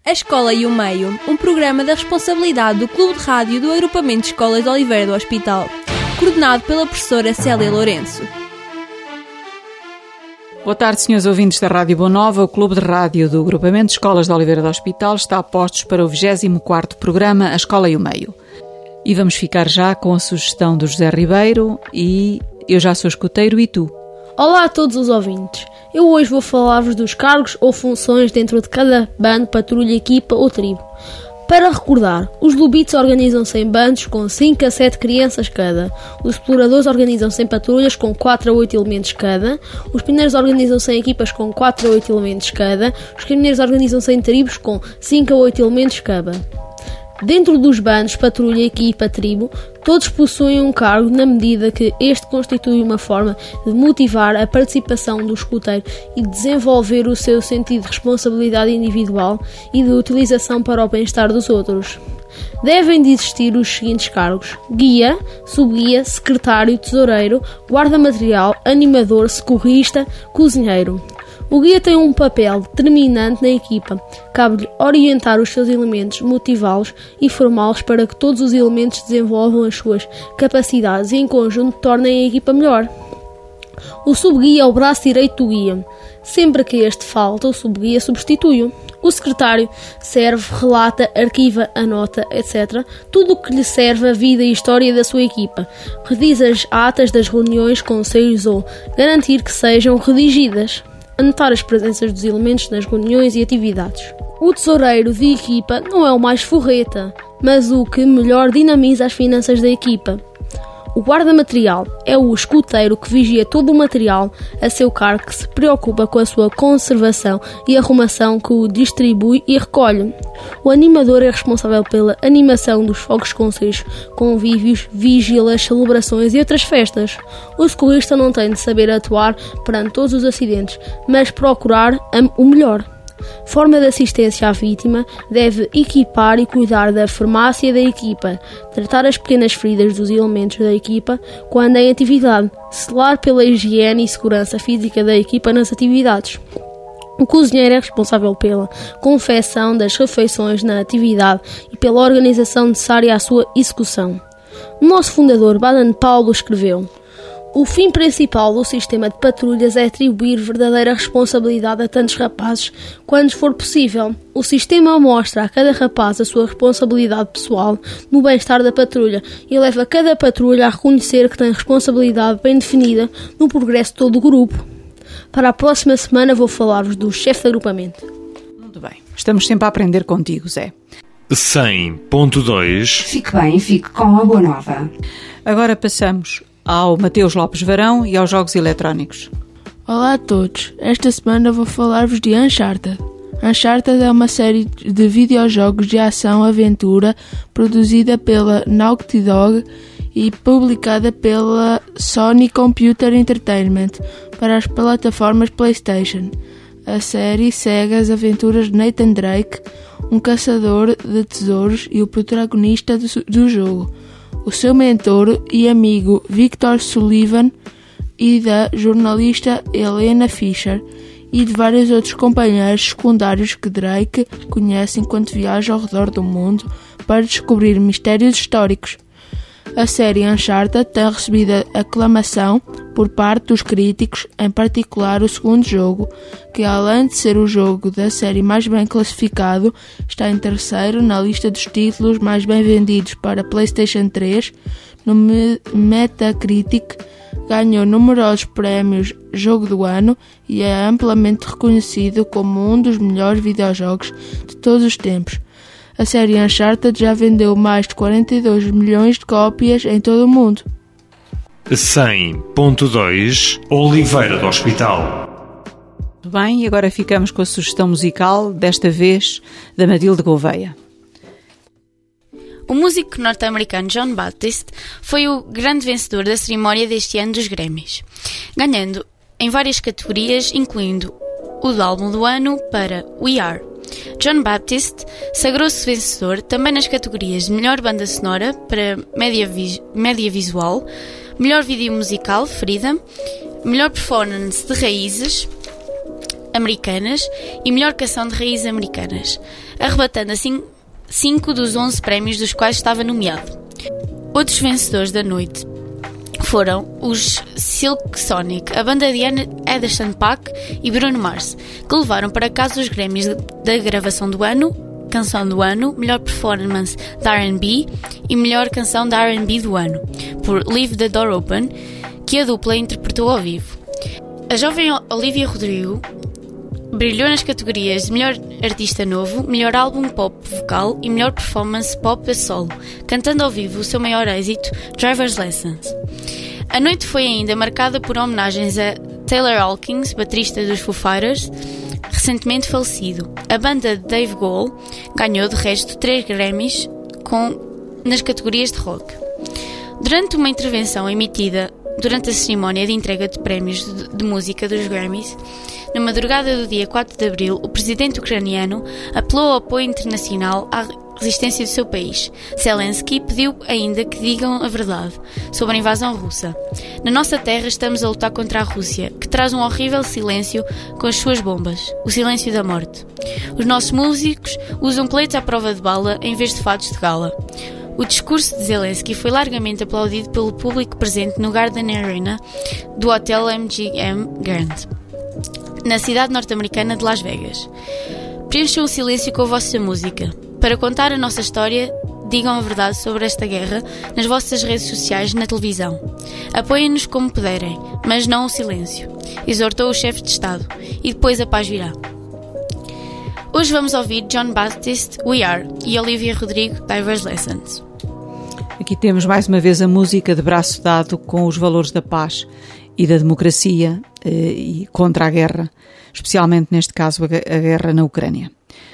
A Escola e o Meio, um programa da responsabilidade do Clube de Rádio do Agrupamento de Escolas de Oliveira do Hospital, coordenado pela professora Célia Lourenço. Boa tarde, senhores ouvintes da Rádio Boa Nova. O Clube de Rádio do Agrupamento de Escolas de Oliveira do Hospital está a postos para o 24º programa A Escola e o Meio. E vamos ficar já com a sugestão do José Ribeiro e eu já sou escuteiro e tu? Olá a todos os ouvintes. Eu hoje vou falar-vos dos cargos ou funções dentro de cada bando, patrulha, equipa ou tribo. Para recordar, os lobitos organizam-se em bandos com 5 a 7 crianças cada, os exploradores organizam-se em patrulhas com 4 a 8 elementos cada, os pineiros organizam-se em equipas com 4 a 8 elementos cada, os caminhoneiros organizam-se em tribos com 5 a 8 elementos cada. Dentro dos bandos, patrulha, equipa, tribo, todos possuem um cargo na medida que este constitui uma forma de motivar a participação do escuteiro e desenvolver o seu sentido de responsabilidade individual e de utilização para o bem-estar dos outros. Devem de existir os seguintes cargos: guia, subguia, secretário, tesoureiro, guarda-material, animador, socorrista, cozinheiro. O guia tem um papel determinante na equipa. Cabe-lhe orientar os seus elementos, motivá-los e formá-los para que todos os elementos desenvolvam as suas capacidades e, em conjunto, tornem a equipa melhor. O subguia é o braço direito do guia. Sempre que este falta, o subguia substitui-o. O secretário serve, relata, arquiva, anota, etc. tudo o que lhe serve a vida e história da sua equipa. Rediz as atas das reuniões, conselhos ou garantir que sejam redigidas. Anotar as presenças dos elementos nas reuniões e atividades. O tesoureiro de equipa não é o mais forreta, mas o que melhor dinamiza as finanças da equipa. O guarda-material é o escuteiro que vigia todo o material a seu cargo, que se preocupa com a sua conservação e arrumação, que o distribui e recolhe. O animador é responsável pela animação dos fogos, conselhos, convívios, vigílias, celebrações e outras festas. O socorrista não tem de saber atuar perante todos os acidentes, mas procurar o melhor. Forma de assistência à vítima: deve equipar e cuidar da farmácia da equipa, tratar as pequenas feridas dos elementos da equipa quando em atividade, zelar pela higiene e segurança física da equipa nas atividades. O cozinheiro é responsável pela confecção das refeições na atividade e pela organização necessária à sua execução. O nosso fundador, Baden-Powell, escreveu: o fim principal do sistema de patrulhas é atribuir verdadeira responsabilidade a tantos rapazes quanto for possível. O sistema mostra a cada rapaz a sua responsabilidade pessoal no bem-estar da patrulha e leva cada patrulha a reconhecer que tem responsabilidade bem definida no progresso de todo o grupo. Para a próxima semana vou falar-vos do chefe de agrupamento. Muito bem, estamos sempre a aprender contigo, Zé. 100.2. Fique bem, fique com a Boa Nova. Agora passamos ao Mateus Lopes Varão e aos jogos eletrónicos. Olá a todos, esta semana vou falar-vos de Uncharted. Uncharted é uma série de videojogos de ação-aventura produzida pela Naughty Dog e publicada pela Sony Computer Entertainment para as plataformas PlayStation. A série segue as aventuras de Nathan Drake, um caçador de tesouros e o protagonista do jogo, o seu mentor e amigo Victor Sullivan, e da jornalista Helena Fisher, e de vários outros companheiros secundários que Drake conhece enquanto viaja ao redor do mundo para descobrir mistérios históricos. A série Uncharted tem recebido aclamação por parte dos críticos, em particular o segundo jogo, que além de ser o jogo da série mais bem classificado, está em terceiro na lista dos títulos mais bem vendidos para PlayStation 3. No Metacritic, ganhou numerosos prémios Jogo do Ano e é amplamente reconhecido como um dos melhores videojogos de todos os tempos. A série Uncharted já vendeu mais de 42 milhões de cópias em todo o mundo. 100.2 Oliveira do Hospital. Muito bem, e agora ficamos com a sugestão musical, desta vez da Matilde Gouveia. O músico norte-americano John Baptiste foi o grande vencedor da cerimónia deste ano dos Grammys, ganhando em várias categorias, incluindo o do álbum do ano para We Are. John Baptiste sagrou-se vencedor também nas categorias de melhor banda sonora para média visual, melhor vídeo musical, Freedom, melhor performance de raízes, americanas e melhor canção de raízes americanas, arrebatando assim 5 dos 11 prémios dos quais estava nomeado. Outros vencedores da noite foram os Silk Sonic, a banda de Anderson .Paak e Bruno Mars, que levaram para casa os Grammys da gravação do ano, canção do ano, melhor performance de R&B e melhor canção de R&B do ano, por Leave the Door Open, que a dupla interpretou ao vivo. A jovem Olivia Rodrigo brilhou nas categorias de melhor artista novo, melhor álbum pop vocal e melhor performance pop a solo, cantando ao vivo o seu maior êxito, Driver's Lessons. A noite foi ainda marcada por homenagens a Taylor Hawkins, baterista dos Foo Fighters, recentemente falecido. A banda de Dave Grohl ganhou de resto 3 Grammys nas categorias de rock. Durante uma intervenção emitida durante a cerimónia de entrega de prémios de música dos Grammys, na madrugada do dia 4 de abril, o presidente ucraniano apelou ao apoio internacional à resistência do seu país. Zelensky pediu ainda que digam a verdade sobre a invasão russa. Na nossa terra estamos a lutar contra a Rússia, que traz um horrível silêncio com as suas bombas, o silêncio da morte. Os nossos músicos usam coletes à prova de bala em vez de fatos de gala. O discurso de Zelensky foi largamente aplaudido pelo público presente no Garden Arena do Hotel MGM Grand, na cidade norte-americana de Las Vegas. Preencham o silêncio com a vossa música. Para contar a nossa história, digam a verdade sobre esta guerra nas vossas redes sociais e na televisão. Apoiem-nos como puderem, mas não o silêncio, exortou o chefe de Estado, e depois a paz virá. Hoje vamos ouvir John Baptiste, We Are, e Olivia Rodrigo, Driver's Lessons. Aqui temos mais uma vez a música de braço dado com os valores da paz e da democracia e contra a guerra, especialmente neste caso a guerra na Ucrânia.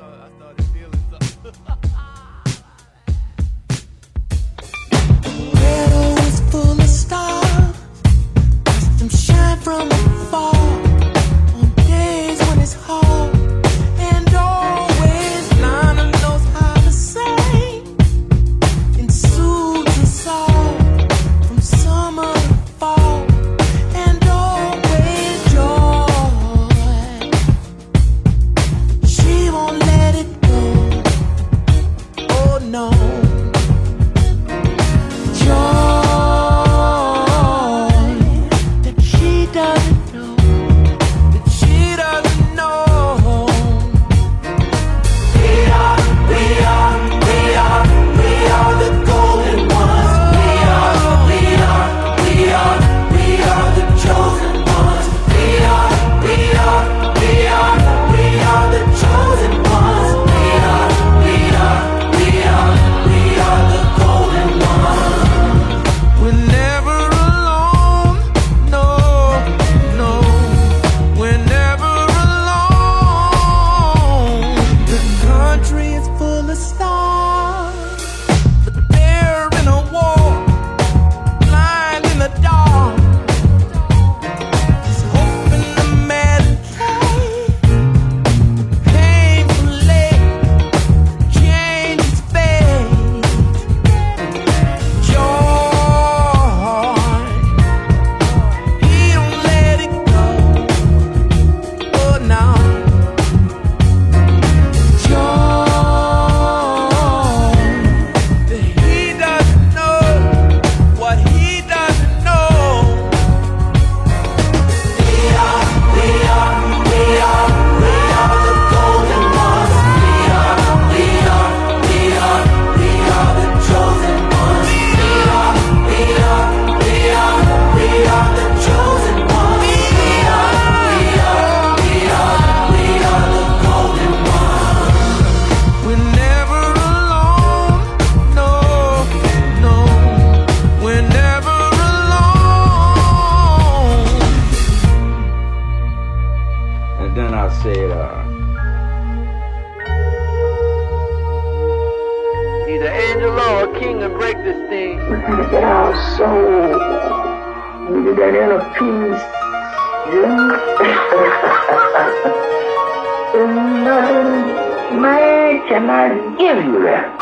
Man cannot give you that.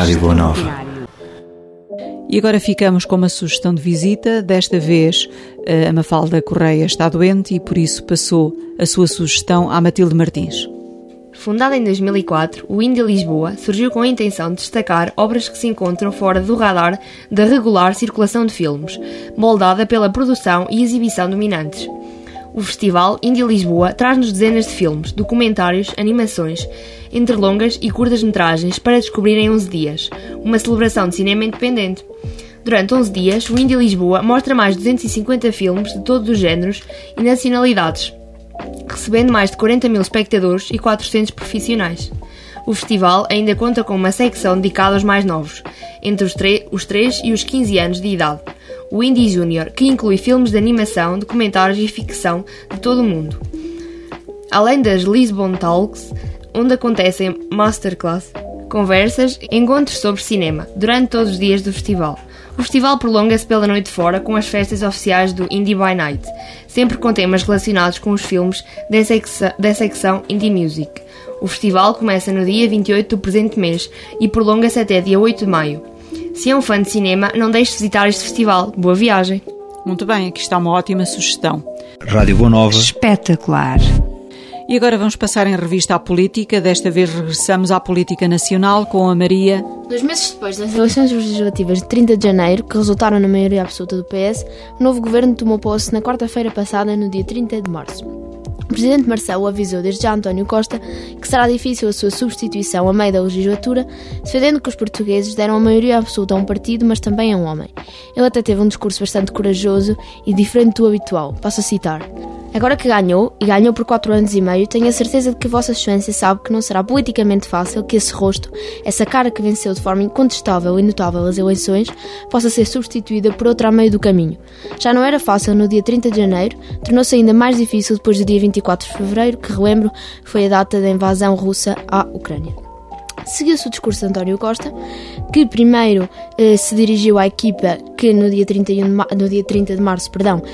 Rádio Boa Nova. E agora ficamos com uma sugestão de visita. Desta vez a Mafalda Correia está doente e por isso passou a sua sugestão à Matilde Martins. Fundada em 2004, o Indie Lisboa surgiu com a intenção de destacar obras que se encontram fora do radar da regular circulação de filmes, moldada pela produção e exibição dominantes. O Festival Indie Lisboa traz-nos dezenas de filmes, documentários, animações, entre longas e curtas-metragens para descobrir em 11 dias, uma celebração de cinema independente. Durante 11 dias, o Indie Lisboa mostra mais de 250 filmes de todos os géneros e nacionalidades, recebendo mais de 40 mil espectadores e 400 profissionais. O festival ainda conta com uma secção dedicada aos mais novos, entre os 3 e os 15 anos de idade, o Indie Junior, que inclui filmes de animação, documentários e ficção de todo o mundo. Além das Lisbon Talks, onde acontecem masterclass, conversas e encontros sobre cinema, durante todos os dias do festival. O festival prolonga-se pela noite fora com as festas oficiais do Indie by Night, sempre com temas relacionados com os filmes da secção Indie Music. O festival começa no dia 28 do presente mês e prolonga-se até dia 8 de maio. Se é um fã de cinema, não deixe de visitar este festival. Boa viagem! Muito bem, aqui está uma ótima sugestão. Rádio Boa Nova. Espetacular! E agora vamos passar em revista à política. Desta vez regressamos à política nacional com a Maria. 2 meses depois das eleições legislativas de 30 de janeiro, que resultaram na maioria absoluta do PS, o novo governo tomou posse na quarta-feira passada, no dia 30 de março. O presidente Marcelo avisou desde já António Costa que será difícil a sua substituição a meio da legislatura, defendendo que os portugueses deram a maioria absoluta a um partido, mas também a um homem. Ele até teve um discurso bastante corajoso e diferente do habitual. Passo a citar: "Agora que ganhou, e ganhou por 4 anos e meio, tenho a certeza de que Vossa Excelência sabe que não será politicamente fácil que esse rosto, essa cara que venceu de forma incontestável e notável as eleições, possa ser substituída por outra a meio do caminho. Já não era fácil no dia 30 de janeiro, tornou-se ainda mais difícil depois do dia 24 de fevereiro, que relembro foi a data da invasão russa à Ucrânia." Seguiu-se o discurso de António Costa, que primeiro se dirigiu à equipa que no dia 30 de março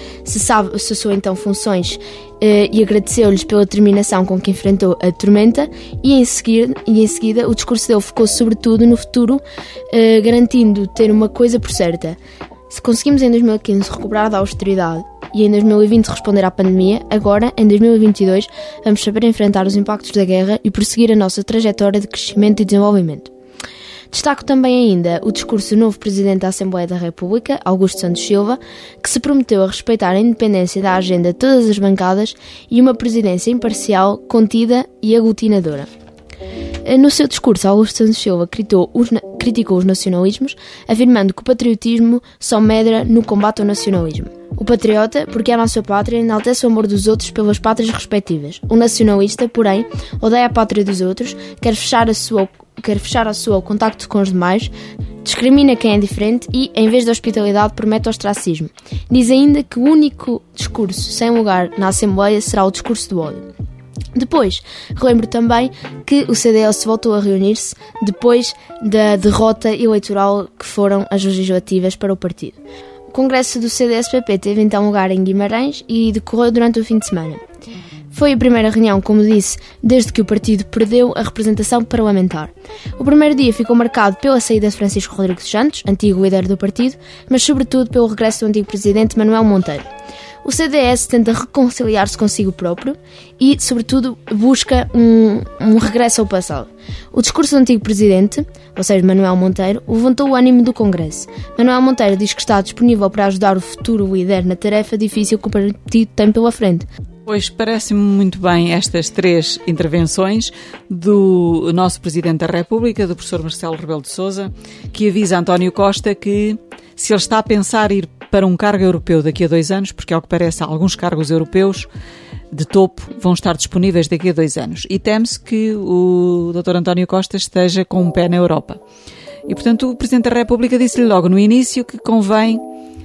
cessou então funções e agradeceu-lhes pela determinação com que enfrentou a tormenta, e em seguida o discurso dele focou sobretudo no futuro, garantindo ter uma coisa por certa: se conseguimos em 2015 recuperar da austeridade e em 2020 responder à pandemia, agora, em 2022, vamos saber enfrentar os impactos da guerra e prosseguir a nossa trajetória de crescimento e desenvolvimento. Destaco também ainda o discurso do novo Presidente da Assembleia da República, Augusto Santos Silva, que se prometeu a respeitar a independência da agenda de todas as bancadas e uma presidência imparcial, contida e aglutinadora. No seu discurso, Augusto Santos Silva criticou os nacionalismos, afirmando que o patriotismo só medra no combate ao nacionalismo. O patriota, porque ama a sua pátria, enaltece o amor dos outros pelas pátrias respectivas. O nacionalista, porém, odeia a pátria dos outros, quer fechar a sua ao contacto com os demais, discrimina quem é diferente e, em vez de hospitalidade, promete ostracismo. Diz ainda que o único discurso sem lugar na Assembleia será o discurso do ódio. Depois, relembro também que o CDS voltou a reunir-se depois da derrota eleitoral que foram as legislativas para o partido. O congresso do CDS-PP teve então lugar em Guimarães e decorreu durante o fim de semana. Foi a primeira reunião, como disse, desde que o partido perdeu a representação parlamentar. O primeiro dia ficou marcado pela saída de Francisco Rodrigues Santos, antigo líder do partido, mas sobretudo pelo regresso do antigo presidente Manuel Monteiro. O CDS tenta reconciliar-se consigo próprio e, sobretudo, busca um regresso ao passado. O discurso do antigo presidente, ou seja, Manuel Monteiro, levantou o ânimo do Congresso. Manuel Monteiro diz que está disponível para ajudar o futuro líder na tarefa difícil que o partido tem pela frente. Pois parece-me muito bem estas 3 intervenções do nosso Presidente da República, do professor Marcelo Rebelo de Sousa, que avisa António Costa que, se ele está a pensar ir para um cargo europeu daqui a 2 anos, porque ao que parece alguns cargos europeus de topo vão estar disponíveis daqui a 2 anos, e teme-se que o Dr. António Costa esteja com um pé na Europa. E, portanto, o Presidente da República disse-lhe logo no início que convém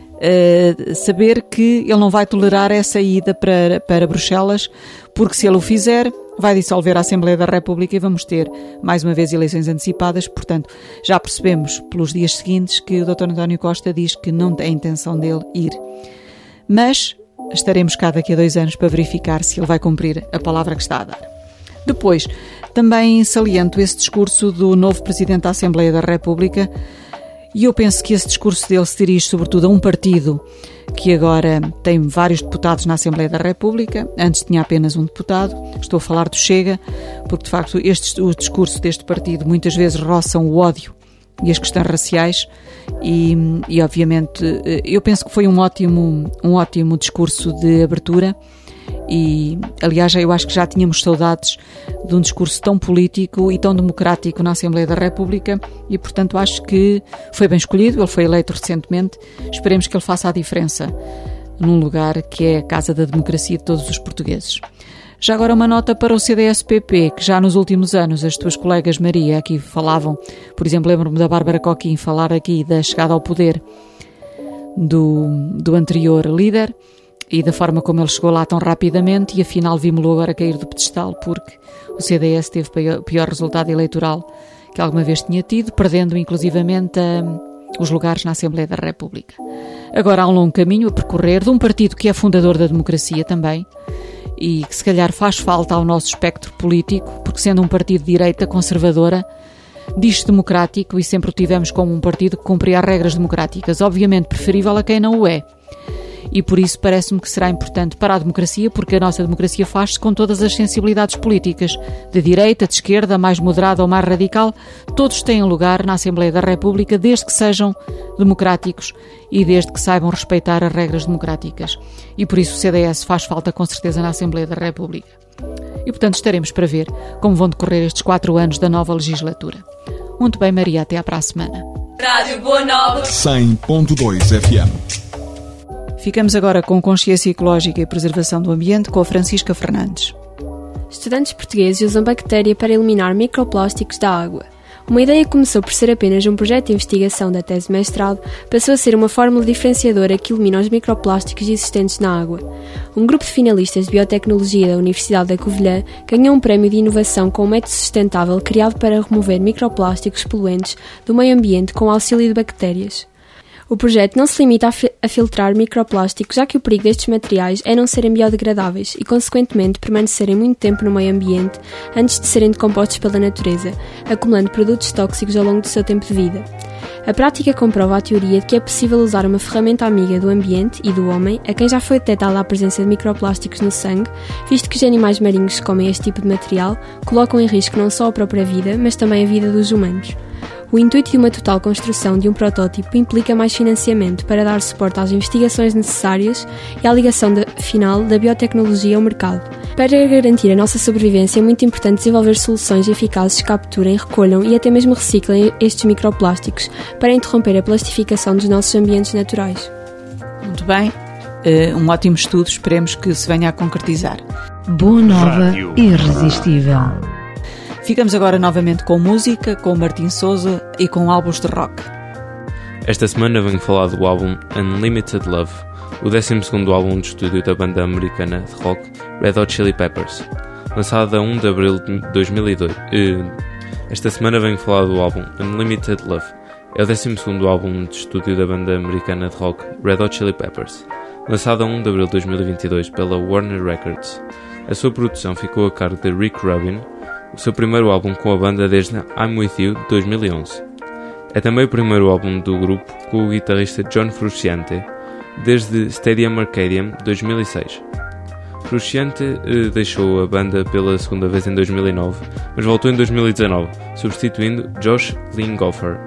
saber que ele não vai tolerar essa ida para Bruxelas, porque se ele o fizer, vai dissolver a Assembleia da República e vamos ter, mais uma vez, eleições antecipadas. Portanto, já percebemos pelos dias seguintes que o Dr. António Costa diz que não tem a intenção dele ir. Mas estaremos cá daqui a 2 anos para verificar se ele vai cumprir a palavra que está a dar. Depois, também saliento esse discurso do novo Presidente da Assembleia da República, e eu penso que esse discurso dele se dirige sobretudo a um partido que agora tem vários deputados na Assembleia da República, antes tinha apenas um deputado. Estou a falar do Chega, porque de facto o discurso deste partido muitas vezes roçam o ódio e as questões raciais, e obviamente eu penso que foi um ótimo discurso de abertura. E, aliás, eu acho que já tínhamos saudades de um discurso tão político e tão democrático na Assembleia da República e, portanto, acho que foi bem escolhido. Ele foi eleito recentemente. Esperemos que ele faça a diferença num lugar que é a casa da democracia de todos os portugueses. Já agora uma nota para o CDS-PP, que já nos últimos anos as tuas colegas Maria aqui falavam, por exemplo, lembro-me da Bárbara Coquim falar aqui da chegada ao poder do anterior líder, e da forma como ele chegou lá tão rapidamente, e afinal vimos-lo agora cair do pedestal, porque o CDS teve o pior resultado eleitoral que alguma vez tinha tido, perdendo inclusivamente os lugares na Assembleia da República. Agora há um longo caminho a percorrer de um partido que é fundador da democracia também, e que se calhar faz falta ao nosso espectro político, porque sendo um partido de direita conservadora, diz-se democrático, e sempre o tivemos como um partido que cumpria as regras democráticas, obviamente preferível a quem não o é. E por isso parece-me que será importante para a democracia, porque a nossa democracia faz-se com todas as sensibilidades políticas, de direita, de esquerda, mais moderada ou mais radical, todos têm lugar na Assembleia da República, desde que sejam democráticos e desde que saibam respeitar as regras democráticas. E por isso o CDS faz falta com certeza na Assembleia da República. E portanto estaremos para ver como vão decorrer estes 4 anos da nova legislatura. Muito bem, Maria, até para a semana. Rádio Boa Nova 100.2 FM. Ficamos agora com Consciência Ecológica e Preservação do Ambiente com a Francisca Fernandes. Estudantes portugueses usam bactéria para eliminar microplásticos da água. Uma ideia que começou por ser apenas um projeto de investigação da tese de mestrado passou a ser uma fórmula diferenciadora que elimina os microplásticos existentes na água. Um grupo de finalistas de biotecnologia da Universidade da Covilhã ganhou um prémio de inovação com um método sustentável criado para remover microplásticos poluentes do meio ambiente com o auxílio de bactérias. O projeto não se limita a filtrar microplásticos, já que o perigo destes materiais é não serem biodegradáveis e, consequentemente, permanecerem muito tempo no meio ambiente antes de serem decompostos pela natureza, acumulando produtos tóxicos ao longo do seu tempo de vida. A prática comprova a teoria de que é possível usar uma ferramenta amiga do ambiente e do homem, a quem já foi detectada a presença de microplásticos no sangue, visto que os animais marinhos que comem este tipo de material colocam em risco não só a própria vida, mas também a vida dos humanos. O intuito de uma total construção de um protótipo implica mais financiamento para dar suporte às investigações necessárias e à ligação final da biotecnologia ao mercado. Para garantir a nossa sobrevivência é muito importante desenvolver soluções eficazes que capturem, recolham e até mesmo reciclem estes microplásticos para interromper a plastificação dos nossos ambientes naturais. Muito bem, um ótimo estudo, esperemos que se venha a concretizar. Boa Nova, irresistível. Ficamos agora novamente com música, com Martim Souza e com álbuns de rock. Esta semana venho falar do álbum Unlimited Love, o 12º álbum de estúdio da banda americana de rock Red Hot Chili Peppers, lançado a 1 de abril de 2002. Esta semana venho falar do álbum Unlimited Love, é o 12º álbum de estúdio da banda americana de rock Red Hot Chili Peppers, lançado a 1 de abril de 2022 pela Warner Records. A sua produção ficou a cargo de Rick Rubin, o seu primeiro álbum com a banda desde I'm With You de 2011. É também o primeiro álbum do grupo com o guitarrista John Frusciante, desde Stadium Arcadium de 2006. Frusciante deixou a banda pela segunda vez em 2009, mas voltou em 2019, substituindo Josh Klinghoffer,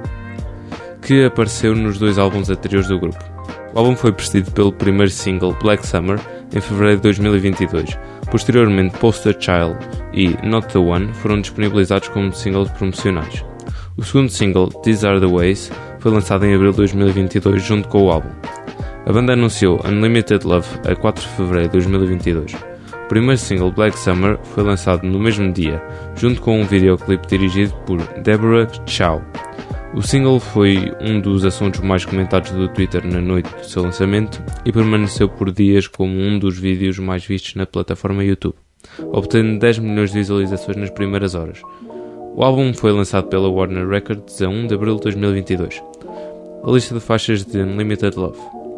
que apareceu nos 2 álbuns anteriores do grupo. O álbum foi precedido pelo primeiro single Black Summer em fevereiro de 2022. Posteriormente, Poster Child e Not The One foram disponibilizados como singles promocionais. O segundo single, These Are The Ways, foi lançado em abril de 2022 junto com o álbum. A banda anunciou Unlimited Love a 4 de fevereiro de 2022. O primeiro single, Black Summer, foi lançado no mesmo dia, junto com um videoclipe dirigido por Deborah Chow. O single foi um dos assuntos mais comentados do Twitter na noite do seu lançamento e permaneceu por dias como um dos vídeos mais vistos na plataforma YouTube, obtendo 10 milhões de visualizações nas primeiras horas. O álbum foi lançado pela Warner Records a 1 de abril de 2022. A lista de faixas de Unlimited Love: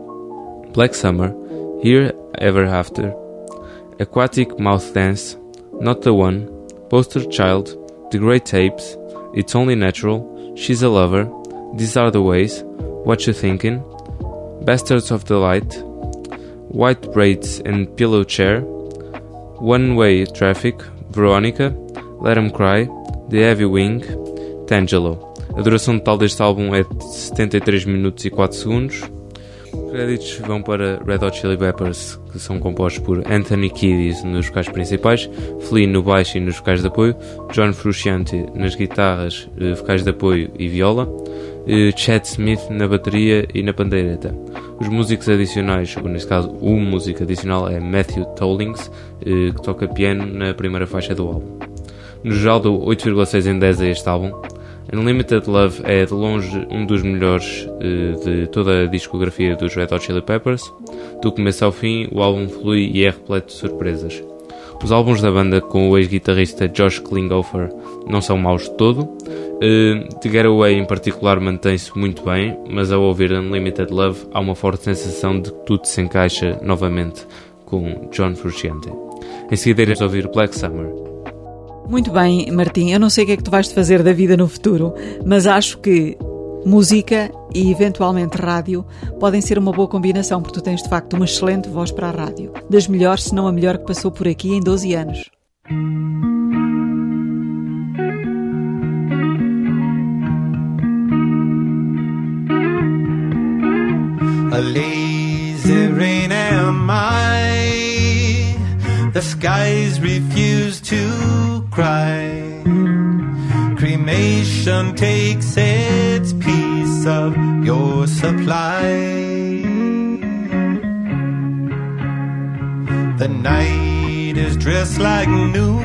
Black Summer, Here Ever After, Aquatic Mouth Dance, Not The One, Poster Child, The Great Tapes, It's Only Natural, She's a Lover, These Are the Ways, What You Thinking, Bastards of the Light, White Braids and Pillow Chair, One Way Traffic, Veronica, Let 'Em Cry, The Heavy Wing, Tangelo. A duração total deste álbum é de 73 minutos e 4 segundos. Os créditos vão para Red Hot Chili Peppers, que são compostos por Anthony Kiedis nos vocais principais, Flea no baixo e nos vocais de apoio, John Frusciante nas guitarras, vocais de apoio e viola, Chad Smith na bateria e na pandeireta. Os músicos adicionais, ou neste caso o músico adicional, é Matthew Tollings, que toca piano na primeira faixa do álbum. No geral dou 8,6 em 10 a este álbum. Unlimited Love é de longe um dos melhores de toda a discografia dos Red Hot Chili Peppers. Do começo ao fim, o álbum flui e é repleto de surpresas. Os álbuns da banda com o ex-guitarrista Josh Klinghoffer não são maus de todo. The Getaway em particular mantém-se muito bem, mas ao ouvir Unlimited Love há uma forte sensação de que tudo se encaixa novamente com John Frusciante. Em seguida iremos ouvir Black Summer. Muito bem, Martim, eu não sei o que é que tu vais fazer da vida no futuro, mas acho que música e eventualmente rádio podem ser uma boa combinação, porque tu tens de facto uma excelente voz para a rádio, das melhores, se não a melhor que passou por aqui em 12 anos. A lazy rain am I, the skies refuse to cry. Cremation takes its piece of your supply. The night is dressed like noon.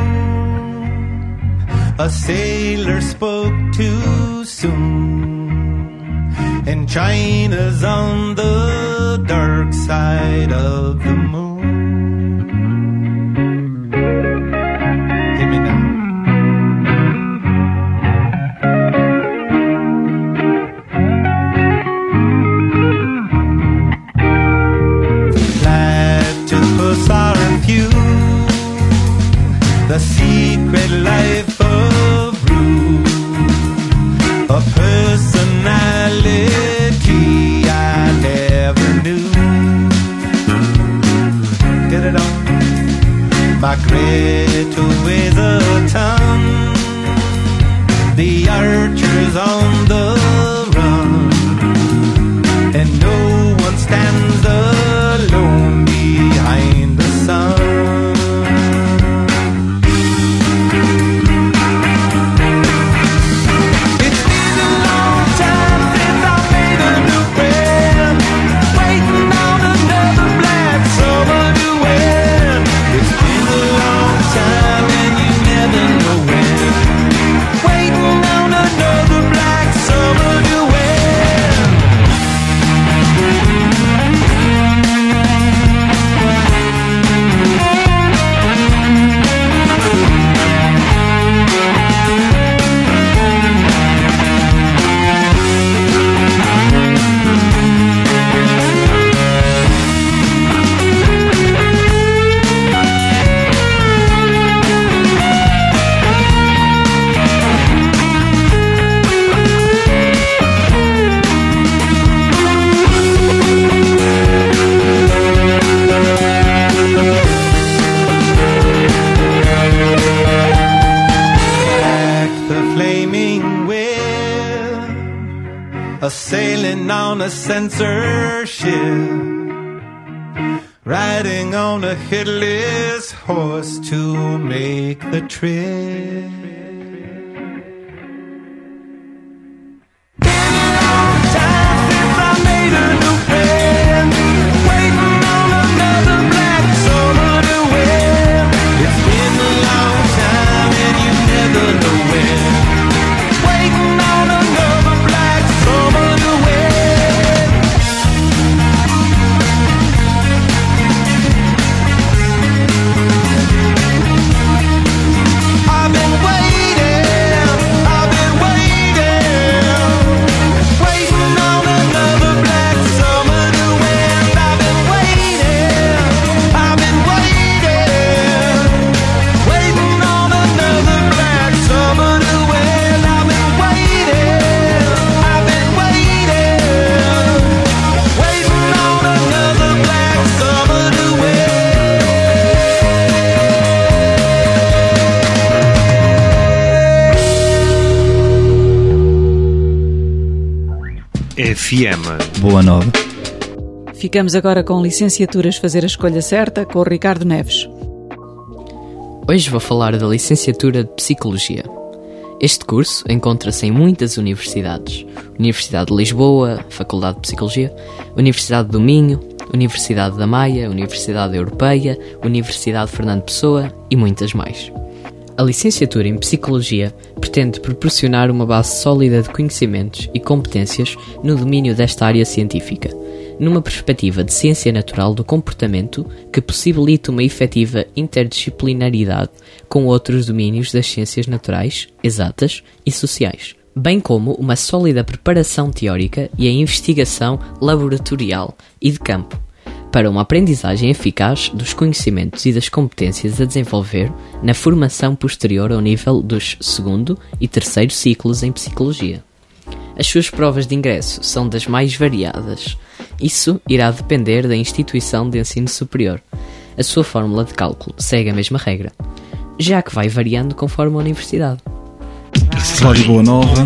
A sailor spoke too soon, and China's on the dark side of the moon. The secret life of Rue, a personality I never knew. Get it on. Margaret with a tongue, the archers on the run, and no one stands alone behind the sun. Sailing on a censorship, riding on a headless horse to make the trip. I've been waiting. FM. Boa Nova. Ficamos agora com licenciaturas Fazer a Escolha Certa com o Ricardo Neves. Hoje vou falar da licenciatura de Psicologia. Este curso encontra-se em muitas universidades. Universidade de Lisboa, Faculdade de Psicologia, Universidade do Minho, Universidade da Maia, Universidade Europeia, Universidade Fernando Pessoa e muitas mais. A licenciatura em Psicologia pretende proporcionar uma base sólida de conhecimentos e competências no domínio desta área científica, numa perspectiva de ciência natural do comportamento que possibilite uma efetiva interdisciplinaridade com outros domínios das ciências naturais, exatas e sociais, bem como uma sólida preparação teórica e a investigação laboratorial e de campo, para uma aprendizagem eficaz dos conhecimentos e das competências a desenvolver na formação posterior ao nível dos segundo e terceiro ciclos em Psicologia. As suas provas de ingresso são das mais variadas. Isso irá depender da instituição de ensino superior. A sua fórmula de cálculo segue a mesma regra, já que vai variando conforme a universidade. Rádio Boa Nova.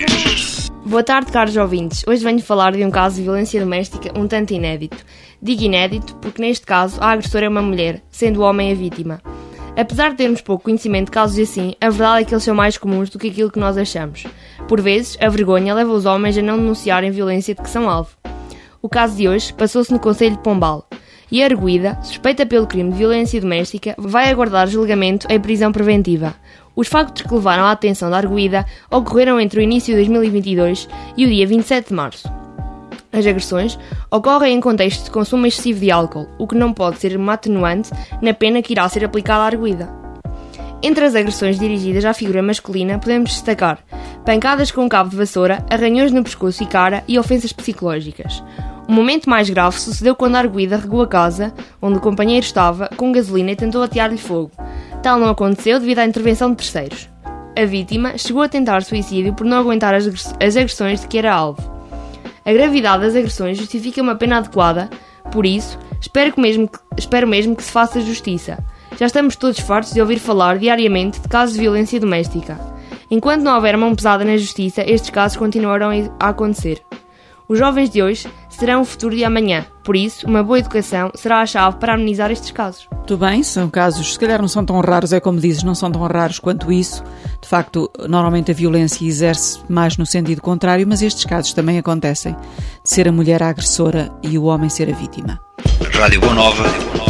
Boa tarde, caros ouvintes. Hoje venho falar de um caso de violência doméstica um tanto inédito. Digo inédito porque neste caso a agressora é uma mulher, sendo o homem a vítima. Apesar de termos pouco conhecimento de casos assim, a verdade é que eles são mais comuns do que aquilo que nós achamos. Por vezes, a vergonha leva os homens a não denunciarem violência de que são alvo. O caso de hoje passou-se no concelho de Pombal e a arguida, suspeita pelo crime de violência doméstica, vai aguardar julgamento em prisão preventiva. Os factos que levaram à atenção da arguida ocorreram entre o início de 2022 e o dia 27 de março. As agressões ocorrem em contexto de consumo excessivo de álcool, o que não pode ser uma atenuante na pena que irá ser aplicada à arguida. Entre as agressões dirigidas à figura masculina podemos destacar pancadas com um cabo de vassoura, arranhões no pescoço e cara e ofensas psicológicas. O momento mais grave sucedeu quando a arguida regou a casa, onde o companheiro estava, com gasolina e tentou atear-lhe fogo. Tal não aconteceu devido à intervenção de terceiros. A vítima chegou a tentar suicídio por não aguentar as agressões de que era alvo. A gravidade das agressões justifica uma pena adequada, por isso, espero mesmo que se faça justiça. Já estamos todos fartos de ouvir falar diariamente de casos de violência doméstica. Enquanto não houver mão pesada na justiça, estes casos continuarão a acontecer. Os jovens de hoje serão o futuro de amanhã, por isso, uma boa educação será a chave para amenizar estes casos. Muito bem, são casos, se calhar não são tão raros, é como dizes, não são tão raros quanto isso. De facto, normalmente a violência exerce mais no sentido contrário, mas estes casos também acontecem, de ser a mulher a agressora e o homem ser a vítima. Rádio Boa Nova.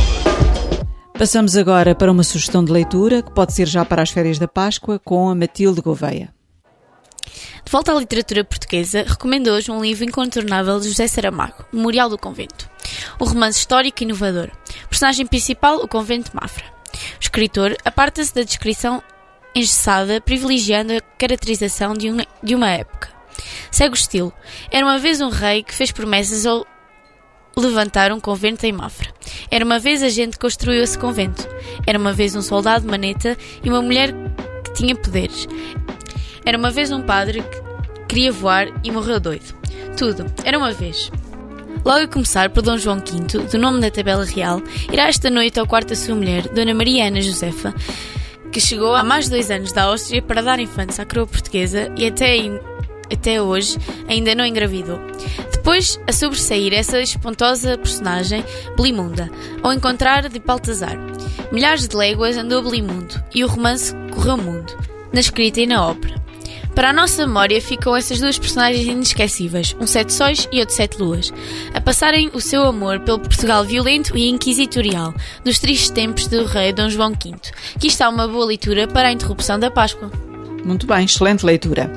Passamos agora para uma sugestão de leitura, que pode ser já para as férias da Páscoa, com a Matilde Gouveia. De volta à literatura portuguesa, recomendo hoje um livro incontornável de José Saramago, Memorial do Convento. Um romance histórico e inovador. Personagem principal, o Convento de Mafra. O escritor aparta-se da descrição engessada, privilegiando a caracterização de uma época. Segue o estilo. Era uma vez um rei que fez promessas ao levantar um convento em Mafra. Era uma vez a gente que construiu esse convento. Era uma vez um soldado maneta e uma mulher que tinha poderes. Era uma vez um padre que queria voar e morreu doido. Tudo. Era uma vez. Logo a começar por Dom João V, do nome da tabela real, irá esta noite ao quarto da sua mulher, Dona Maria Ana Josefa, que chegou há mais de 2 anos da Áustria para dar infância à coroa portuguesa e até hoje ainda não engravidou. Depois a sobressair essa espantosa personagem, Belimunda, ao encontrar de Baltazar. Milhares de léguas andou Belimundo e o romance correu mundo, na escrita e na ópera. Para a nossa memória ficam essas duas personagens inesquecíveis, um 7 sóis e outro 7 luas, a passarem o seu amor pelo Portugal violento e inquisitorial dos tristes tempos do rei Dom João V. Aqui está uma boa leitura para a interrupção da Páscoa. Muito bem, excelente leitura.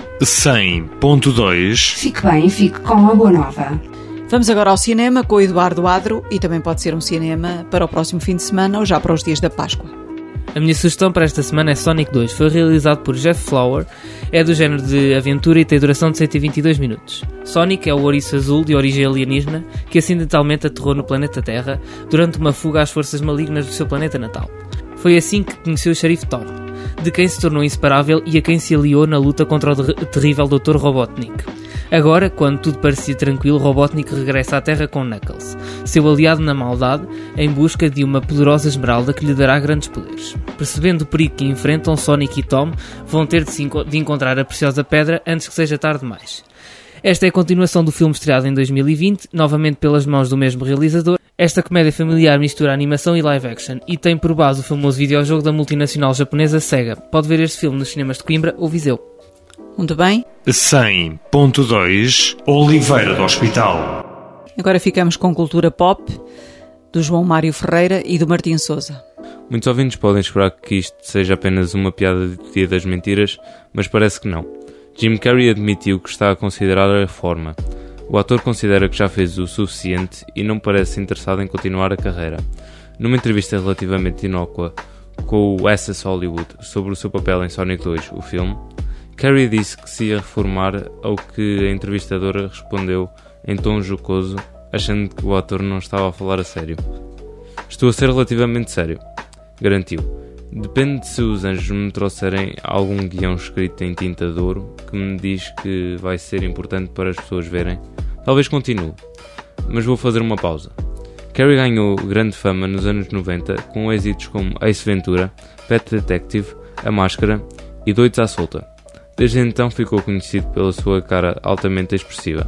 100.2. Fique bem, fique com a Boa Nova. Vamos agora ao cinema com o Eduardo Adro e também pode ser um cinema para o próximo fim de semana ou já para os dias da Páscoa. A minha sugestão para esta semana é Sonic 2. Foi realizado por Jeff Flower, é do género de aventura e tem duração de 122 minutos. Sonic é o ouriço azul de origem alienígena que acidentalmente aterrou no planeta Terra durante uma fuga às forças malignas do seu planeta natal. Foi assim que conheceu o xerife Thor, de quem se tornou inseparável e a quem se aliou na luta contra o terrível Dr. Robotnik. Agora, quando tudo parecia tranquilo, Robotnik regressa à Terra com Knuckles, seu aliado na maldade, em busca de uma poderosa esmeralda que lhe dará grandes poderes. Percebendo o perigo que enfrentam, Sonic e Tom vão ter de encontrar a preciosa pedra antes que seja tarde demais. Esta é a continuação do filme estreado em 2020, novamente pelas mãos do mesmo realizador. Esta comédia familiar mistura animação e live action e tem por base o famoso videojogo da multinacional japonesa Sega. Pode ver este filme nos cinemas de Coimbra ou Viseu. Muito bem. 100.2 Oliveira do Hospital. Agora ficamos com cultura pop, do João Mário Ferreira e do Martim Sousa. Muitos ouvintes podem esperar que isto seja apenas uma piada de Dia das Mentiras, mas parece que não. Jim Carrey admitiu que está a considerar a reforma. O ator considera que já fez o suficiente e não parece interessado em continuar a carreira. Numa entrevista relativamente inócua com o Access Hollywood sobre o seu papel em Sonic 2, o filme, Carrey disse que se ia reformar, ao que a entrevistadora respondeu em tom jocoso, achando que o ator não estava a falar a sério. Estou a ser relativamente sério, garantiu. Depende de se os anjos me trouxerem algum guião escrito em tinta de ouro que me diz que vai ser importante para as pessoas verem. Talvez continue, mas vou fazer uma pausa. Carrey ganhou grande fama nos anos 90 com êxitos como Ace Ventura, Pet Detective, A Máscara e Doidos à Solta. Desde então ficou conhecido pela sua cara altamente expressiva,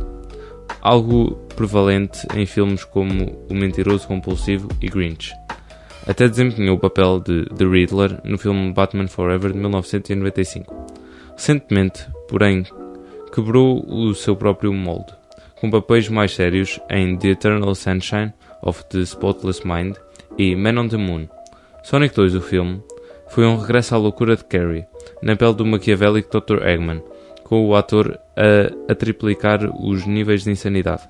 algo prevalente em filmes como O Mentiroso Compulsivo e Grinch. Até desempenhou o papel de The Riddler no filme Batman Forever de 1995. Recentemente, porém, quebrou o seu próprio molde, com papéis mais sérios em The Eternal Sunshine of the Spotless Mind e Man on the Moon. Sonic 2, o filme, foi um regresso à loucura de Carrey, na pele do maquiavélico Dr. Eggman, com o ator a triplicar os níveis de insanidade.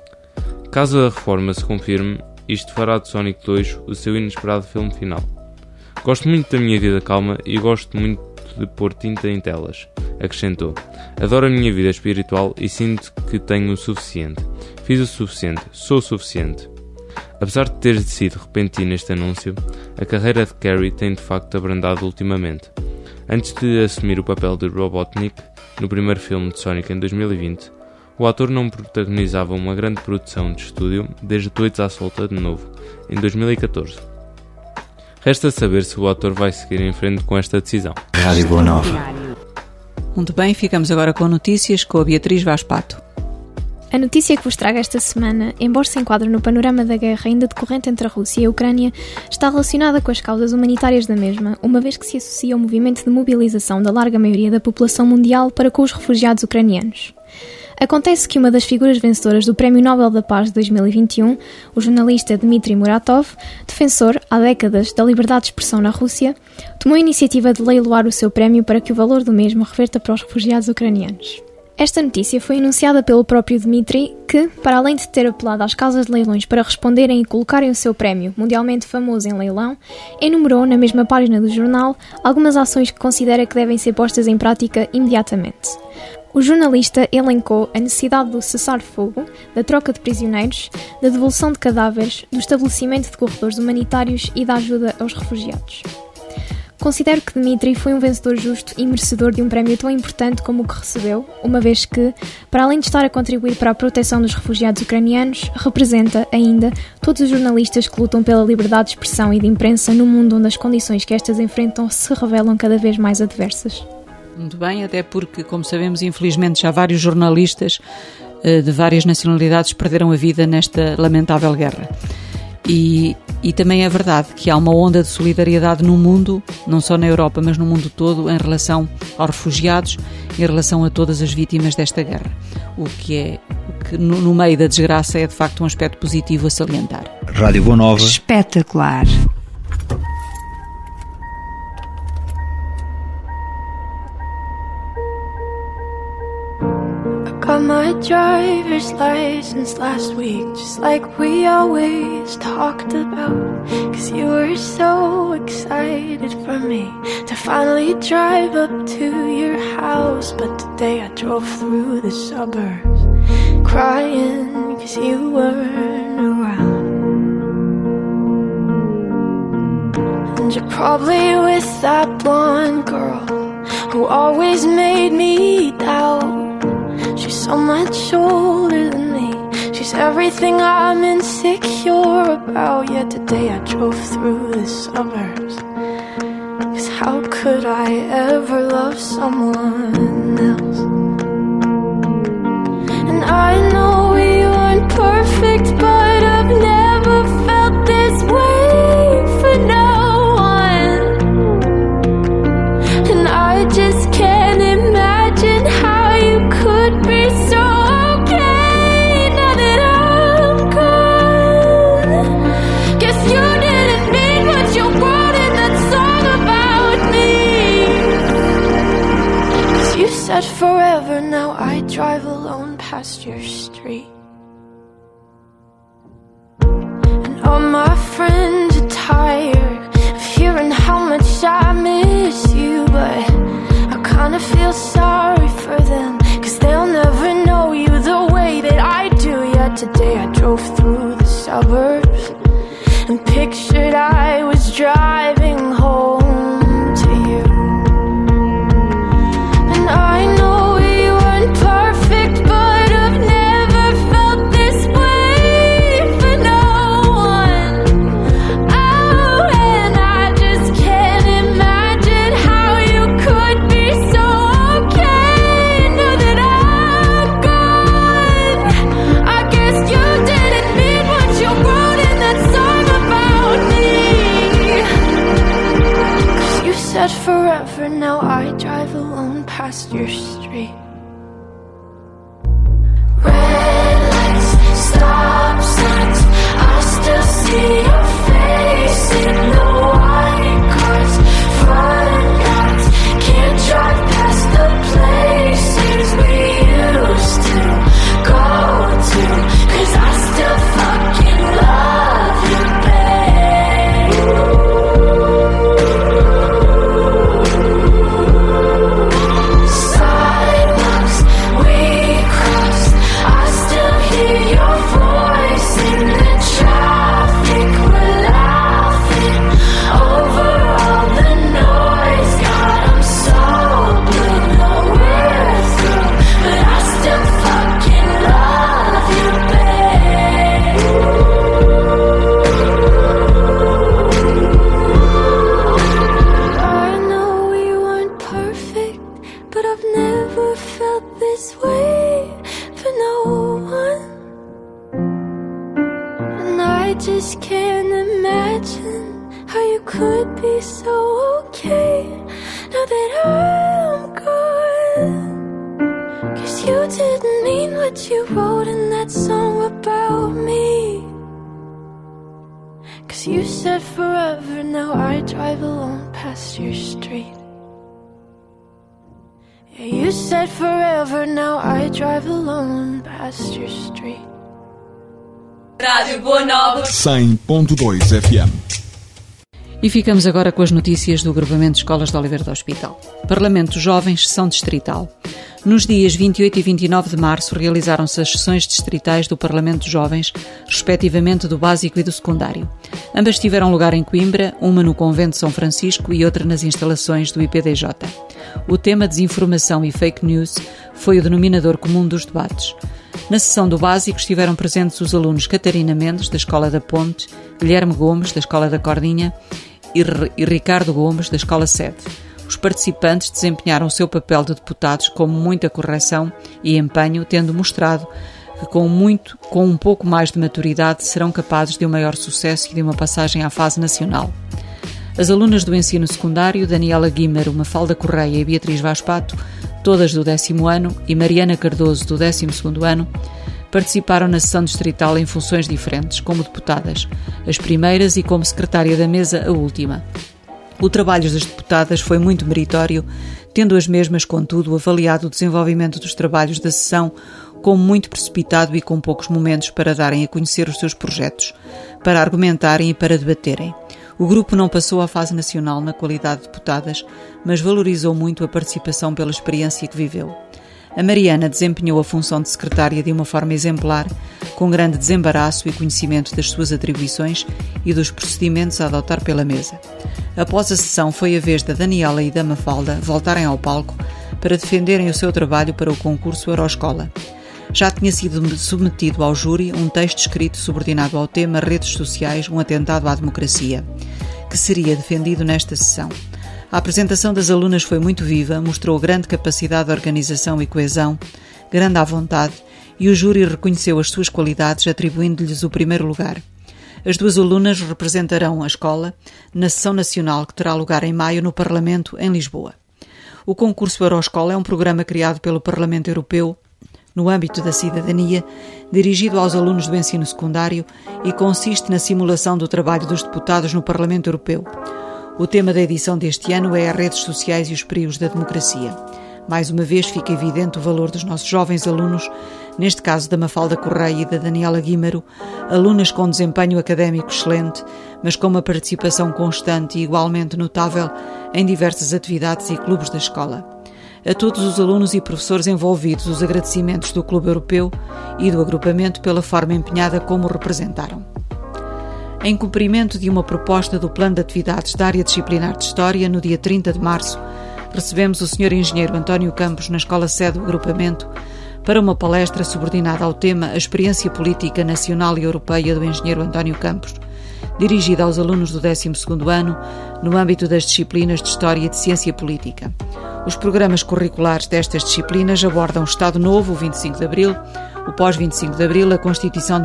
Caso a reforma se confirme, isto fará de Sonic 2 o seu inesperado filme final. Gosto muito da minha vida calma e gosto muito de pôr tinta em telas, acrescentou. Adoro a minha vida espiritual e sinto que tenho o suficiente. Fiz o suficiente, sou o suficiente. Apesar de ter sido repentino este anúncio, a carreira de Carrey tem de facto abrandado ultimamente. Antes de assumir o papel de Robotnik no primeiro filme de Sonic em 2020, o ator não protagonizava uma grande produção de estúdio desde Doidos à Solta de novo, em 2014. Resta saber se o ator vai seguir em frente com esta decisão. Rádio Boa Nova. Muito bem, ficamos agora com notícias com a Beatriz Vaz Pato. A notícia que vos trago esta semana, embora se enquadre no panorama da guerra ainda decorrente entre a Rússia e a Ucrânia, está relacionada com as causas humanitárias da mesma, uma vez que se associa ao movimento de mobilização da larga maioria da população mundial para com os refugiados ucranianos. Acontece que uma das figuras vencedoras do Prémio Nobel da Paz de 2021, o jornalista Dmitry Muratov, defensor há décadas da liberdade de expressão na Rússia, tomou a iniciativa de leiloar o seu prémio para que o valor do mesmo reverta para os refugiados ucranianos. Esta notícia foi anunciada pelo próprio Dmitry, que, para além de ter apelado às casas de leilões para responderem e colocarem o seu prémio, mundialmente famoso em leilão, enumerou, na mesma página do jornal, algumas ações que considera que devem ser postas em prática imediatamente. O jornalista elencou a necessidade do cessar-fogo, da troca de prisioneiros, da devolução de cadáveres, do estabelecimento de corredores humanitários e da ajuda aos refugiados. Considero que Dmitry foi um vencedor justo e merecedor de um prémio tão importante como o que recebeu, uma vez que, para além de estar a contribuir para a proteção dos refugiados ucranianos, representa, ainda, todos os jornalistas que lutam pela liberdade de expressão e de imprensa no mundo onde as condições que estas enfrentam se revelam cada vez mais adversas. Muito bem, até porque, como sabemos, infelizmente já vários jornalistas de várias nacionalidades perderam a vida nesta lamentável guerra. E também é verdade que há uma onda de solidariedade no mundo, não só na Europa, mas no mundo todo, em relação aos refugiados, em relação a todas as vítimas desta guerra. O que no meio da desgraça é de facto um aspecto positivo a salientar. Rádio Boa Nova. Espetacular. Got my driver's license last week, just like we always talked about. 'Cause you were so excited for me to finally drive up to your house. But today I drove through the suburbs, crying 'cause you weren't around. And you're probably with that blonde girl who always made me doubt. She's so much older than me. She's everything I'm insecure about. Yet today I drove through the suburbs. 'Cause how could I ever love someone else? I know we weren't perfect, but I've never felt this way for no one. And I just can't imagine how you could be so okay now that I'm gone. Guess you didn't mean what you wrote in that song about me. 'Cause you said forever, now I drive alone past your street. And all my friends are tired of hearing how much I miss you, but I kinda feel sorry for them, 'cause they'll never know you the way that I do. Yet today I drove through the suburbs and pictured I was driving home to you. And I know we weren't perfect, but I've never felt this way for no one. Oh, and I just can't imagine how you could be so okay now that I'm gone. I guess you didn't mean what you wrote in that song about me. 'Cause you said forever, now I drive alone past your street. Red lights, stop signs, I still see your face in the white cars, front yards, can't drive past the places we used to go to, 'cause I still fucking love you, babe. Sidewalks we crossed, I still hear your voice in the traffic. We're laughing over all the noise. God, I'm so blue, no we're through, but I still fucking love you, babe. I know we weren't perfect, but I've never felt this way for no one. And I just can't imagine how you could be so okay now that I'm gone. 'Cause you didn't mean what you wrote in that song about me. 'Cause you said forever, now I drive alone past your street. Yeah, you said forever, now I drive alone past your street. Rádio Boa Nova 100.2 FM. E ficamos agora com as notícias do Agrupamento de Escolas de Oliveira do Hospital. Parlamento Jovens, sessão distrital. Nos dias 28 e 29 de março realizaram-se as sessões distritais do Parlamento Jovens, respectivamente do básico e do secundário. Ambas tiveram lugar em Coimbra, uma no Convento de São Francisco e outra nas instalações do IPDJ. O tema desinformação e fake news foi o denominador comum dos debates. Na sessão do básico estiveram presentes os alunos Catarina Mendes, da Escola da Ponte, Guilherme Gomes, da Escola da Cordinha e Ricardo Gomes, da Escola Sede. Os participantes desempenharam o seu papel de deputados com muita correção e empenho, tendo mostrado que com um pouco mais de maturidade serão capazes de um maior sucesso e de uma passagem à fase nacional. As alunas do ensino secundário, Daniela Guimer, Mafalda Correia e Beatriz Vaspato, todas do 10º ano, e Mariana Cardoso, do 12º ano, participaram na sessão distrital em funções diferentes, como deputadas, as primeiras, e como secretária da mesa, a última. O trabalho das deputadas foi muito meritório, tendo as mesmas, contudo, avaliado o desenvolvimento dos trabalhos da sessão como muito precipitado e com poucos momentos para darem a conhecer os seus projetos, para argumentarem e para debaterem. O grupo não passou à fase nacional na qualidade de deputadas, mas valorizou muito a participação pela experiência que viveu. A Mariana desempenhou a função de secretária de uma forma exemplar, com grande desembaraço e conhecimento das suas atribuições e dos procedimentos a adotar pela mesa. Após a sessão, foi a vez da Daniela e da Mafalda voltarem ao palco para defenderem o seu trabalho para o concurso Euroscola. Já tinha sido submetido ao júri um texto escrito subordinado ao tema Redes Sociais, um atentado à democracia, que seria defendido nesta sessão. A apresentação das alunas foi muito viva, mostrou grande capacidade de organização e coesão, grande à vontade e o júri reconheceu as suas qualidades, atribuindo-lhes o primeiro lugar. As duas alunas representarão a escola na sessão nacional que terá lugar em maio no Parlamento, em Lisboa. O concurso Euroscola é um programa criado pelo Parlamento Europeu no âmbito da cidadania, dirigido aos alunos do ensino secundário e consiste na simulação do trabalho dos deputados no Parlamento Europeu. O tema da edição deste ano é as redes sociais e os perigos da democracia. Mais uma vez fica evidente o valor dos nossos jovens alunos, neste caso da Mafalda Correia e da Daniela Guimaro, alunas com desempenho académico excelente, mas com uma participação constante e igualmente notável em diversas atividades e clubes da escola. A todos os alunos e professores envolvidos, os agradecimentos do Clube Europeu e do agrupamento pela forma empenhada como o representaram. Em cumprimento de uma proposta do Plano de Atividades da Área Disciplinar de História, no dia 30 de março, recebemos o Sr. Engenheiro António Campos na Escola Sede do Agrupamento para uma palestra subordinada ao tema A Experiência Política Nacional e Europeia do Engenheiro António Campos, dirigida aos alunos do 12º ano, no âmbito das disciplinas de História e de Ciência Política. Os programas curriculares destas disciplinas abordam o Estado Novo, o 25 de Abril, o pós-25 de Abril, a Constituição de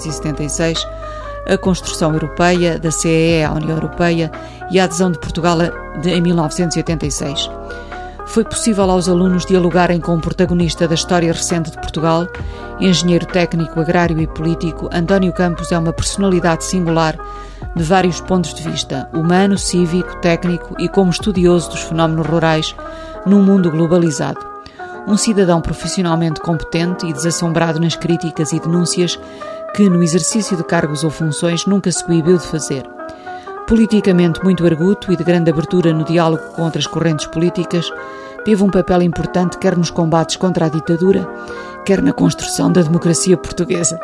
1976, a construção europeia, da CEE à União Europeia e a adesão de Portugal em 1986. Foi possível aos alunos dialogarem com o protagonista da história recente de Portugal, engenheiro técnico, agrário e político. António Campos é uma personalidade singular de vários pontos de vista, humano, cívico, técnico e como estudioso dos fenómenos rurais num mundo globalizado. Um cidadão profissionalmente competente e desassombrado nas críticas e denúncias que, no exercício de cargos ou funções, nunca se coibiu de fazer. Politicamente muito arguto e de grande abertura no diálogo com outras correntes políticas, teve um papel importante quer nos combates contra a ditadura, quer na construção da democracia portuguesa.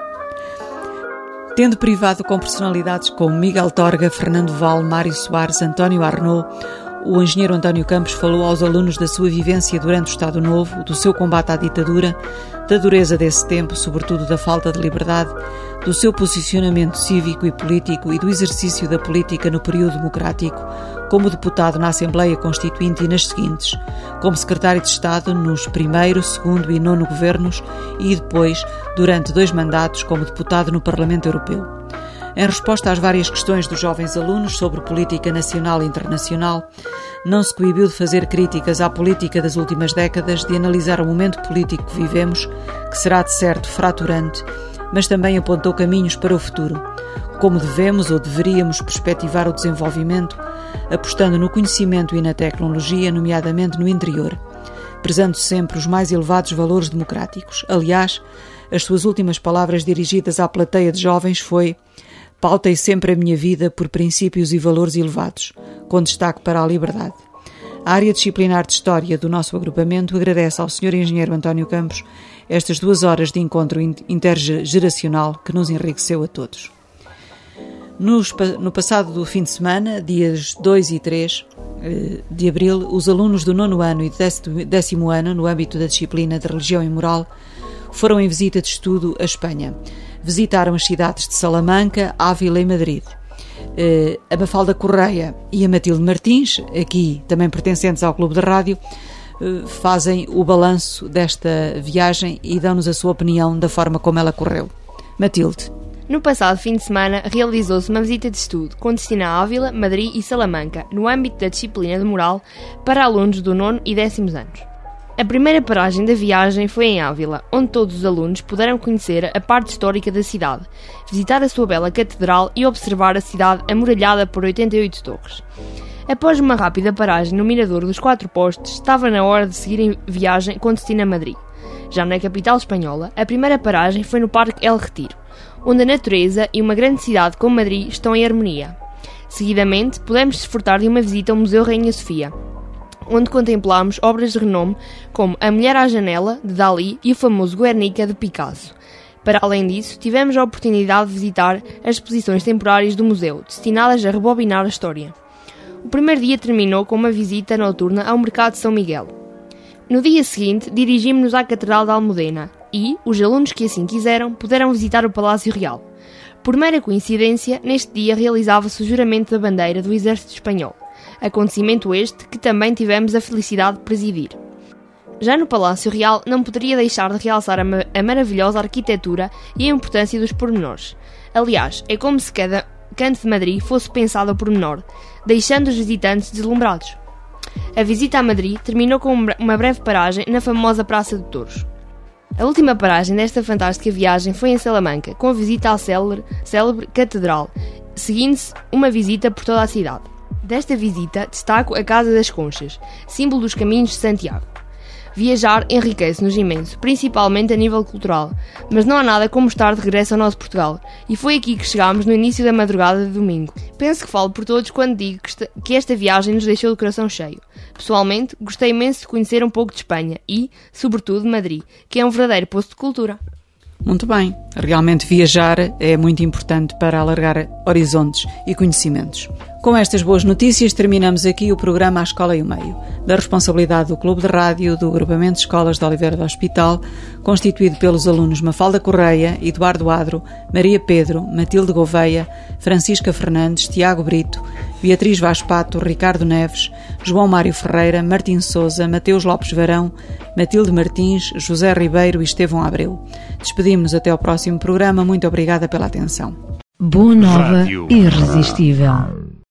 Tendo privado com personalidades como Miguel Torga, Fernando Val, Mário Soares, António Arnaud, o engenheiro António Campos falou aos alunos da sua vivência durante o Estado Novo, do seu combate à ditadura, da dureza desse tempo, sobretudo da falta de liberdade, do seu posicionamento cívico e político e do exercício da política no período democrático, como deputado na Assembleia Constituinte e nas seguintes, como secretário de Estado nos 1º, 2º e 9º governos e depois, durante 2 mandatos, como deputado no Parlamento Europeu. Em resposta às várias questões dos jovens alunos sobre política nacional e internacional, não se coibiu de fazer críticas à política das últimas décadas, de analisar o momento político que vivemos, que será de certo fraturante, mas também apontou caminhos para o futuro, como devemos ou deveríamos perspectivar o desenvolvimento, apostando no conhecimento e na tecnologia, nomeadamente no interior, prezando sempre os mais elevados valores democráticos. Aliás, as suas últimas palavras dirigidas à plateia de jovens foi: pautei sempre a minha vida por princípios e valores elevados, com destaque para a liberdade. A área disciplinar de História do nosso agrupamento agradece ao Sr. Engenheiro António Campos estas 2 horas de encontro intergeracional que nos enriqueceu a todos. No passado fim de semana, dias 2 e 3 de abril, os alunos do 9º ano e do 10º ano, no âmbito da disciplina de Religião e Moral, foram em visita de estudo à Espanha. Visitaram as cidades de Salamanca, Ávila e Madrid. A Mafalda Correia e a Matilde Martins, aqui também pertencentes ao Clube de Rádio, fazem o balanço desta viagem e dão-nos a sua opinião da forma como ela correu. Matilde. No passado fim de semana, realizou-se uma visita de estudo com destino a Ávila, Madrid e Salamanca, no âmbito da disciplina de Moral, para alunos do 9º e 10º anos. A primeira paragem da viagem foi em Ávila, onde todos os alunos puderam conhecer a parte histórica da cidade, visitar a sua bela catedral e observar a cidade amuralhada por 88 torres. Após uma rápida paragem no Mirador dos 4 Postes, estava na hora de seguir em viagem com destino a Madrid. Já na capital espanhola, a primeira paragem foi no Parque El Retiro, onde a natureza e uma grande cidade como Madrid estão em harmonia. Seguidamente, pudemos desfrutar de uma visita ao Museu Rainha Sofia, onde contemplamos obras de renome como A Mulher à Janela, de Dalí, e o famoso Guernica, de Picasso. Para além disso, tivemos a oportunidade de visitar as exposições temporárias do museu, destinadas a rebobinar a história. O primeiro dia terminou com uma visita noturna ao Mercado de São Miguel. No dia seguinte, dirigimos-nos à Catedral de Almudena e, os alunos que assim quiseram, puderam visitar o Palácio Real. Por mera coincidência, neste dia realizava-se o juramento da bandeira do Exército Espanhol, acontecimento este que também tivemos a felicidade de presidir. Já no Palácio Real não poderia deixar de realçar a maravilhosa arquitetura e a importância dos pormenores. Aliás, é como se cada canto de Madrid fosse pensado ao pormenor, deixando os visitantes deslumbrados. A visita a Madrid terminou com uma breve paragem na famosa Praça de Touros. A última paragem desta fantástica viagem foi em Salamanca, com a visita à célebre Catedral, seguindo-se uma visita por toda a cidade. Desta visita destaco a Casa das Conchas, símbolo dos caminhos de Santiago. Viajar enriquece-nos imenso, principalmente a nível cultural, mas não há nada como estar de regresso ao nosso Portugal, e foi aqui que chegámos no início da madrugada de domingo. Penso que falo por todos quando digo que esta viagem nos deixou de coração cheio. Pessoalmente, gostei imenso de conhecer um pouco de Espanha e, sobretudo, de Madrid, que é um verdadeiro poço de cultura. Muito bem, realmente viajar é muito importante para alargar horizontes e conhecimentos. Com estas boas notícias terminamos aqui o programa A Escola e o Meio, da responsabilidade do Clube de Rádio do Agrupamento de Escolas de Oliveira do Hospital, constituído pelos alunos Mafalda Correia, Eduardo Adro, Maria Pedro, Matilde Gouveia, Francisca Fernandes, Tiago Brito, Beatriz Vaz Pato, Ricardo Neves, João Mário Ferreira, Martim Sousa, Mateus Lopes Varão, Matilde Martins, José Ribeiro e Estevão Abreu. Despedimos-nos até ao próximo programa. Muito obrigada pela atenção. Boa Nova, irresistível.